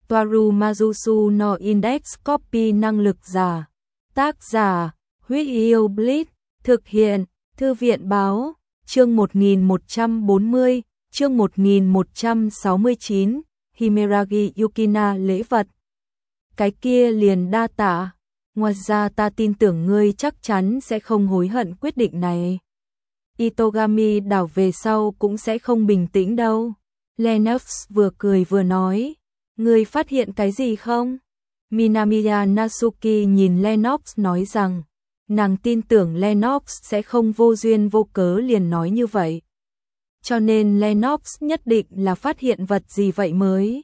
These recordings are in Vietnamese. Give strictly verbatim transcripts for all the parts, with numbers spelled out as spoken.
Toaru Majusu no Index Copy năng lực giả. Tác giả, Huyết Yêu Bleach, thực hiện, Thư viện báo, chương một nghìn một trăm bốn mươi, chương một nghìn một trăm sáu mươi chín, Himeragi Yukina lễ vật. Cái kia liền đa tạ, ngoài ra ta tin tưởng ngươi chắc chắn sẽ không hối hận quyết định này. Itogami đảo về sau cũng sẽ không bình tĩnh đâu. Lennox vừa cười vừa nói, ngươi phát hiện cái gì không? Minamiya Natsuki nhìn Lennox nói rằng, nàng tin tưởng Lennox sẽ không vô duyên vô cớ liền nói như vậy. Cho nên Lennox nhất định là phát hiện vật gì vậy mới.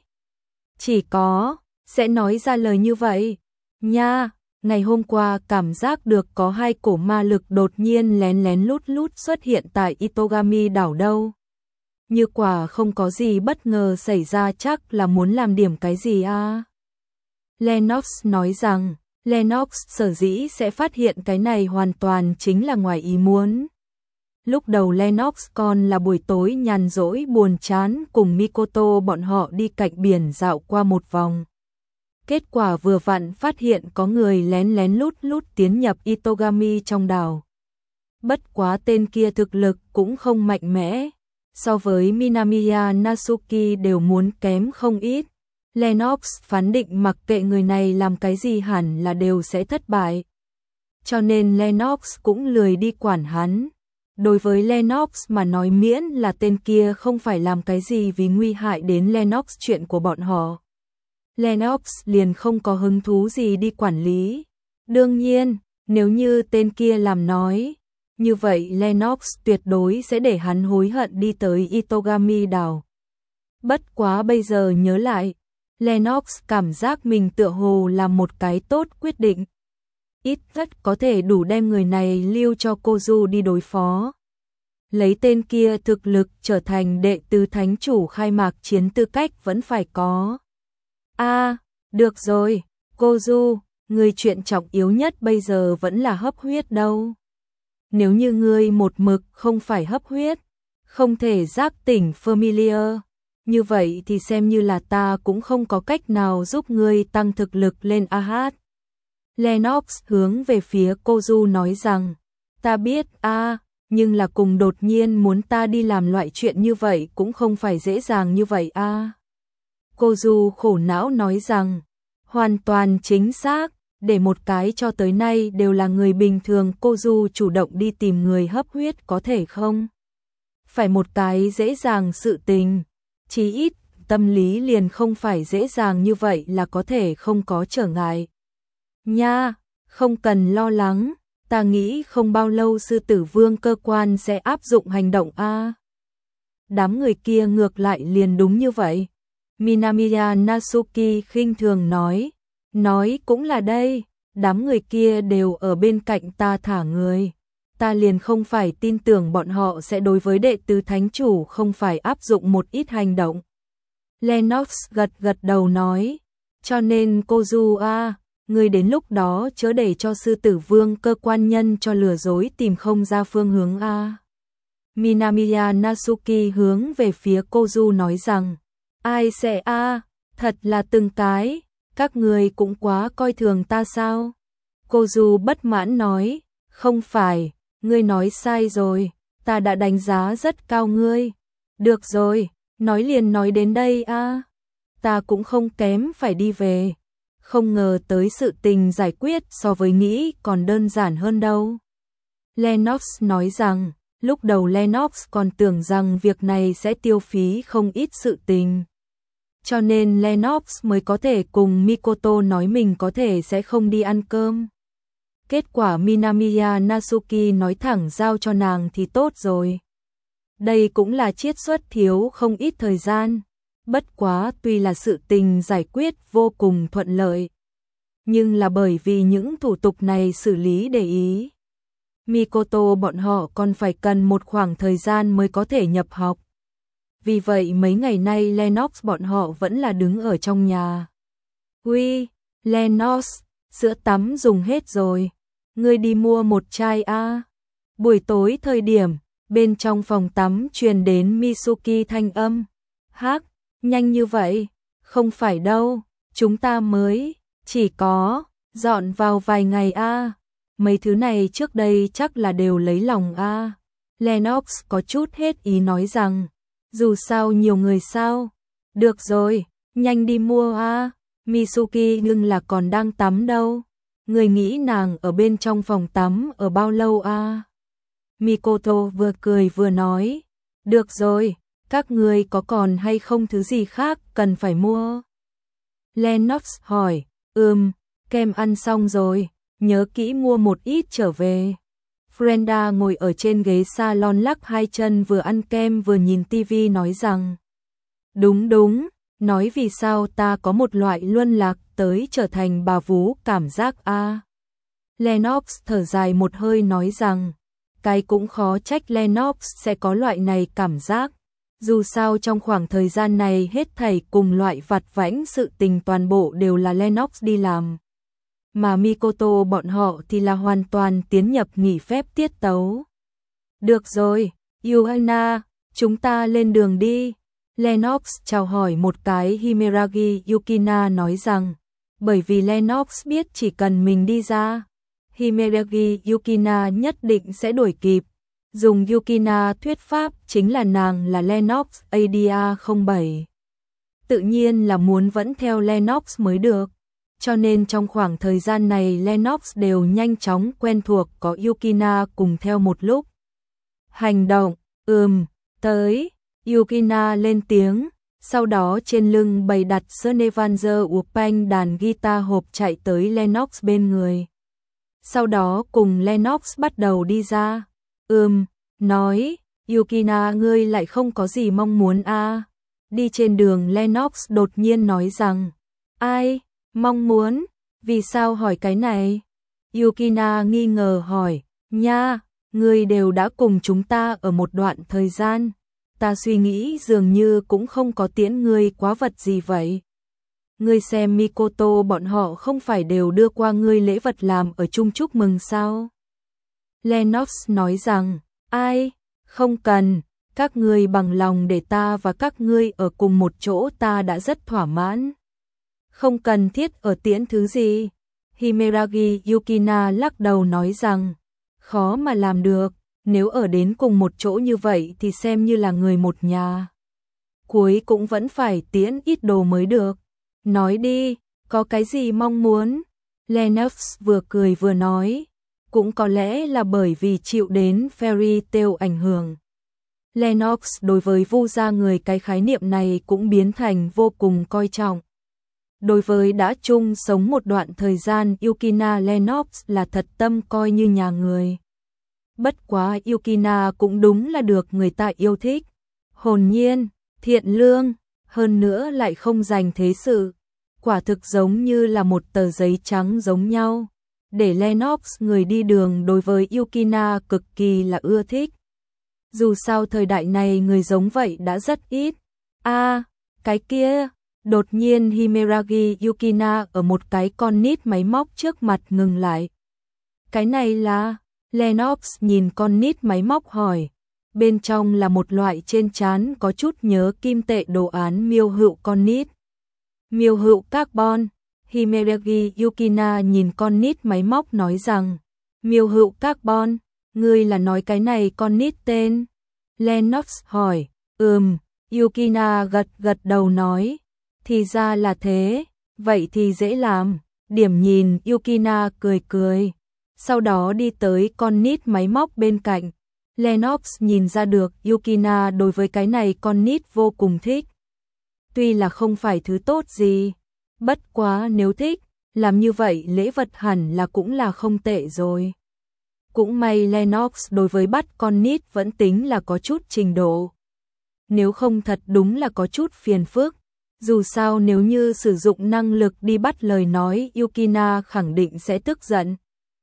Chỉ có, sẽ nói ra lời như vậy. Nha, ngày hôm qua cảm giác được có hai cổ ma lực đột nhiên lén lén lút lút xuất hiện tại Itogami đảo đâu. Như quả không có gì bất ngờ xảy ra chắc là muốn làm điểm cái gì à. Lennox nói rằng, Lennox sở dĩ sẽ phát hiện cái này hoàn toàn chính là ngoài ý muốn. Lúc đầu Lennox còn là buổi tối nhàn rỗi buồn chán cùng Mikoto bọn họ đi cạnh biển dạo qua một vòng. Kết quả vừa vặn phát hiện có người lén lén lút lút tiến nhập Itogami trong đảo. Bất quá tên kia thực lực cũng không mạnh mẽ, so với Minamiya Natsuki đều muốn kém không ít. Lennox phán định mặc kệ người này làm cái gì hẳn là đều sẽ thất bại. Cho nên Lennox cũng lười đi quản hắn. Đối với Lennox mà nói miễn là tên kia không phải làm cái gì vì nguy hại đến Lennox chuyện của bọn họ. Lennox liền không có hứng thú gì đi quản lý. Đương nhiên, nếu như tên kia làm nói, như vậy Lennox tuyệt đối sẽ để hắn hối hận đi tới Itogami đảo. Bất quá bây giờ nhớ lại, Lennox cảm giác mình tựa hồ làm một cái tốt quyết định. Ít nhất có thể đủ đem người này lưu cho Kozu đi đối phó. Lấy tên kia thực lực trở thành đệ tứ thánh chủ khai mạc chiến tư cách vẫn phải có. A, à, được rồi, Kozu, người chuyện trọng yếu nhất bây giờ vẫn là hấp huyết đâu. Nếu như ngươi một mực không phải hấp huyết, không thể giác tỉnh Familiar, như vậy thì xem như là ta cũng không có cách nào giúp ngươi tăng thực lực lên a hát. Lennox hướng về phía Kozu nói rằng, ta biết a, à, nhưng là cùng đột nhiên muốn ta đi làm loại chuyện như vậy cũng không phải dễ dàng như vậy a. À. Kozu khổ não nói rằng, hoàn toàn chính xác, để một cái cho tới nay đều là người bình thường Kozu chủ động đi tìm người hấp huyết có thể không? Phải một cái dễ dàng sự tình, chí ít tâm lý liền không phải dễ dàng như vậy là có thể không có trở ngại. Nha, không cần lo lắng, ta nghĩ không bao lâu sư tử vương cơ quan sẽ áp dụng hành động A. Đám người kia ngược lại liền đúng như vậy. Minamiya Natsuki khinh thường nói, nói cũng là đây, đám người kia đều ở bên cạnh ta thả người. Ta liền không phải tin tưởng bọn họ sẽ đối với đệ tứ thánh chủ không phải áp dụng một ít hành động. Lennox gật gật đầu nói, cho nên Kozu a, ngươi đến lúc đó chớ để cho sư tử vương cơ quan nhân cho lừa dối tìm không ra phương hướng a. Minamiya Natsuki hướng về phía Kozu nói rằng, ai sẽ a, thật là từng cái, các người cũng quá coi thường ta sao? Kozu bất mãn nói, không phải, ngươi nói sai rồi, ta đã đánh giá rất cao ngươi. Được rồi, nói liền nói đến đây a, ta cũng không kém phải đi về. Không ngờ tới sự tình giải quyết so với nghĩ còn đơn giản hơn đâu. Lennox nói rằng, lúc đầu Lennox còn tưởng rằng việc này sẽ tiêu phí không ít sự tình. Cho nên Lennox mới có thể cùng Mikoto nói mình có thể sẽ không đi ăn cơm. Kết quả Minamiya Natsuki nói thẳng giao cho nàng thì tốt rồi. Đây cũng là chiết xuất thiếu không ít thời gian. Bất quá tuy là sự tình giải quyết vô cùng thuận lợi, nhưng là bởi vì những thủ tục này xử lý để ý. Mikoto bọn họ còn phải cần một khoảng thời gian mới có thể nhập học. Vì vậy mấy ngày nay Lennox bọn họ vẫn là đứng ở trong nhà. Uy, Lennox, sữa tắm dùng hết rồi. Ngươi đi mua một chai a. Buổi tối thời điểm, bên trong phòng tắm truyền đến Mitsuki thanh âm. Hắc, nhanh như vậy, không phải đâu, chúng ta mới chỉ có dọn vào vài ngày a. Mấy thứ này trước đây chắc là đều lấy lòng a. Lennox có chút hết ý nói rằng, dù sao nhiều người sao. Được rồi, nhanh đi mua a. Mitsuki nhưng là còn đang tắm đâu. Người nghĩ nàng ở bên trong phòng tắm ở bao lâu a? Mikoto vừa cười vừa nói, được rồi, các người có còn hay không thứ gì khác cần phải mua? Lennox hỏi, ừm, kem ăn xong rồi, nhớ kỹ mua một ít trở về. Brenda ngồi ở trên ghế salon lắc hai chân vừa ăn kem vừa nhìn tivi nói rằng, đúng đúng, nói vì sao ta có một loại luân lạc tới trở thành bà vú cảm giác a. Lennox thở dài một hơi nói rằng, cái cũng khó trách Lennox sẽ có loại này cảm giác. Dù sao trong khoảng thời gian này hết thảy cùng loại vặt vãnh sự tình toàn bộ đều là Lennox đi làm. Mà Mikoto bọn họ thì là hoàn toàn tiến nhập nghỉ phép tiết tấu. Được rồi, Yuhana, chúng ta lên đường đi. Lennox chào hỏi một cái Himeragi Yukina nói rằng, bởi vì Lennox biết chỉ cần mình đi ra, Himeragi Yukina nhất định sẽ đuổi kịp. Dùng Yukina thuyết pháp chính là nàng là Lennox a đê a không bảy. Tự nhiên là muốn vẫn theo Lennox mới được. Cho nên trong khoảng thời gian này Lennox đều nhanh chóng quen thuộc có Yukina cùng theo một lúc. Hành động, ừm, tới, Yukina lên tiếng, sau đó trên lưng bày đặt Snevanzer Upang đàn guitar hộp chạy tới Lennox bên người. Sau đó cùng Lennox bắt đầu đi ra. Ừm, nói, Yukina ngươi lại không có gì mong muốn a. Đi trên đường Lennox đột nhiên nói rằng, ai, mong muốn, vì sao hỏi cái này? Yukina nghi ngờ hỏi, nha, ngươi đều đã cùng chúng ta ở một đoạn thời gian, ta suy nghĩ dường như cũng không có tiễn ngươi quá vật gì vậy. Ngươi xem Mikoto bọn họ không phải đều đưa qua ngươi lễ vật làm ở chung chúc mừng sao? Lennox nói rằng, ai, không cần, các ngươi bằng lòng để ta và các ngươi ở cùng một chỗ ta đã rất thỏa mãn. Không cần thiết ở tiễn thứ gì. Himeragi Yukina lắc đầu nói rằng, khó mà làm được, nếu ở đến cùng một chỗ như vậy thì xem như là người một nhà. Cuối cũng vẫn phải tiễn ít đồ mới được. Nói đi, có cái gì mong muốn? Lennox vừa cười vừa nói, cũng có lẽ là bởi vì chịu đến fairy tale ảnh hưởng. Lennox đối với Vu gia người cái khái niệm này cũng biến thành vô cùng coi trọng. Đối với đã chung sống một đoạn thời gian Yukina Lennox là thật tâm coi như nhà người. Bất quá Yukina cũng đúng là được người ta yêu thích. Hồn nhiên, thiện lương, hơn nữa lại không giành thế sự. Quả thực giống như là một tờ giấy trắng giống nhau. Để Lennox người đi đường đối với Yukina cực kỳ là ưa thích. Dù sao thời đại này người giống vậy đã rất ít. A, à, cái kia, đột nhiên Himeragi Yukina ở một cái con nít máy móc trước mặt ngừng lại. Cái này là, Lennox nhìn con nít máy móc hỏi. Bên trong là một loại trên trán có chút nhớ kim tệ đồ án miêu hữu con nít. Miêu hữu carbon. Himeragi Yukina nhìn con nít máy móc nói rằng, miêu hữu carbon, ngươi là nói cái này con nít tên? Lennox hỏi, ừm, Yukina gật gật đầu nói, thì ra là thế, vậy thì dễ làm. Điểm nhìn Yukina cười cười, sau đó đi tới con nít máy móc bên cạnh. Lennox nhìn ra được Yukina đối với cái này con nít vô cùng thích. Tuy là không phải thứ tốt gì, bất quá nếu thích, làm như vậy lễ vật hẳn là cũng là không tệ rồi. Cũng may Lennox đối với bắt con nít vẫn tính là có chút trình độ. Nếu không thật đúng là có chút phiền phức. Dù sao nếu như sử dụng năng lực đi bắt lời nói Yukina khẳng định sẽ tức giận.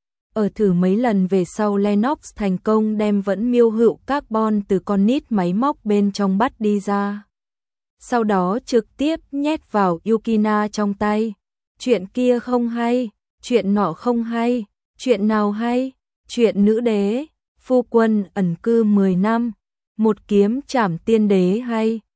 Ở thử mấy lần về sau Lennox thành công đem vẫn miêu hữu carbon từ con nít máy móc bên trong bắt đi ra. Sau đó trực tiếp nhét vào Yukina trong tay. Chuyện kia không hay, chuyện nọ không hay, chuyện nào hay, chuyện nữ đế, phu quân ẩn cư mười năm, một kiếm trảm tiên đế hay,